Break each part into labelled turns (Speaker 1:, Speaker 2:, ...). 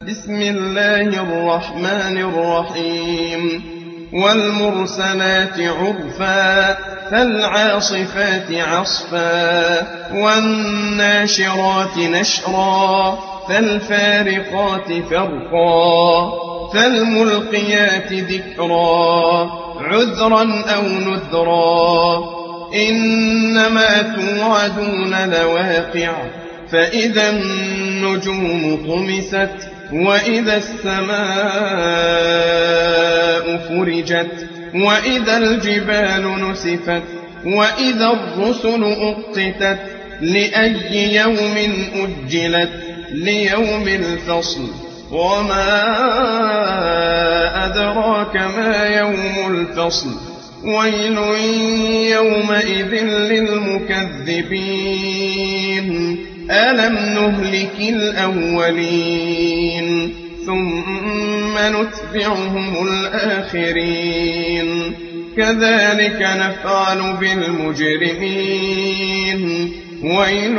Speaker 1: بسم الله الرحمن الرحيم والمرسلات عرفا فالعاصفات عصفا والناشرات نشرا فالفارقات فرقا فالملقيات ذكرا عذرا أو نذرا إنما توعدون لواقع فإذا النجوم طمست وإذا السماء فرجت وإذا الجبال نسفت وإذا الرسل أقتت لأي يوم أجلت ليوم الفصل وما أدراك ما يوم الفصل ويل يومئذ للمكذبين ألم نهلك الأولين ثم نتبعهم الآخرين كذلك نفعل بالمجرمين ويل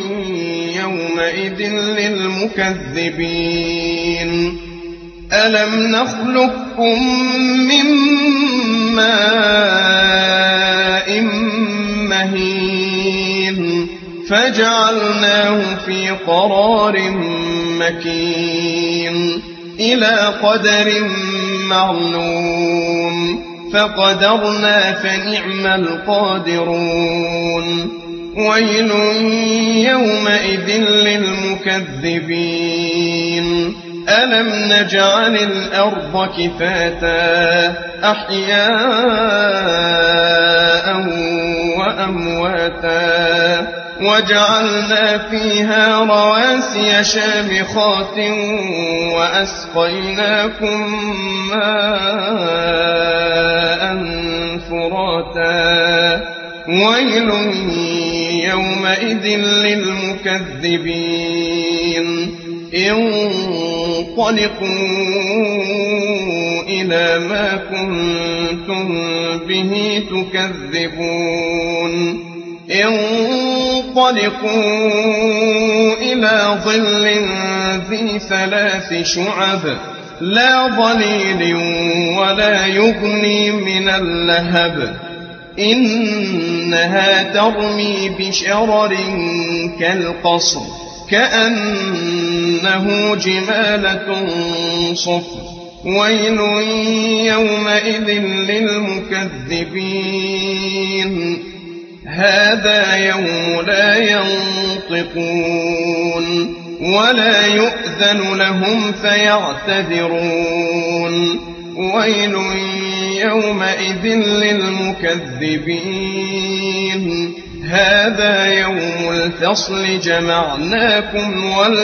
Speaker 1: يومئذ للمكذبين ألم نخلقكم من ماء مهين فجعلناه في قرار مكين إلى قدر معلوم فقدرنا فنعم القادرون ويل يومئذ للمكذبين ألم نجعل الأرض كفاتا أحياء وأمواتا وجعلنا فيها رواسي شامخات وأسقيناكم ماء فراتا ويل يومئذ للمكذبين انطلقوا إلى ما كنتم به تكذبون انطلقوا إلى ظل ذي 3 شعب لا ظليل ولا يغني من اللهب إنها ترمي بشرر كالقصر كأنه جمالة صفر ويل يومئذ للمكذبين هذا يوم لا ينطقون ولا يؤذن لهم فيعتذرون ويل يومئذ للمكذبين هذا يوم الفصل جمعناكم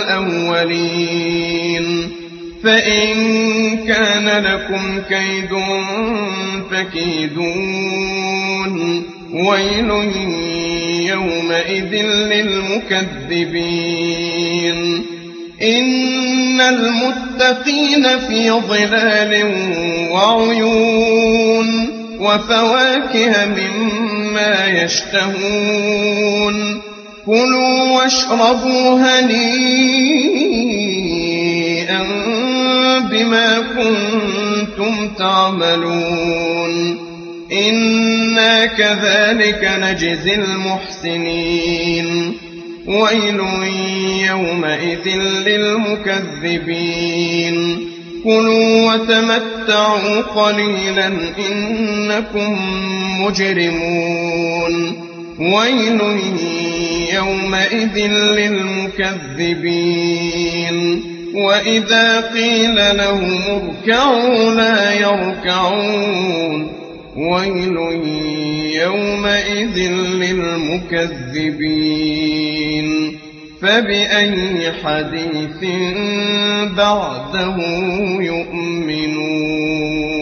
Speaker 1: والأولين فإن كان لكم كيد فكيدون ويل يومئذ للمكذبين إن المتقين في ظلال وعيون وفواكه مما يشتهون كلوا واشربوا هنيئا بما كنتم تعملون إنا كذلك نجزي المحسنين ويل يومئذ للمكذبين كلوا وتمتعوا قليلا إنكم مجرمون ويل يومئذ للمكذبين وإذا قيل لهم اركعوا لا يركعون ويل يومئذ للمكذبين فبأي حديث بعده يؤمنون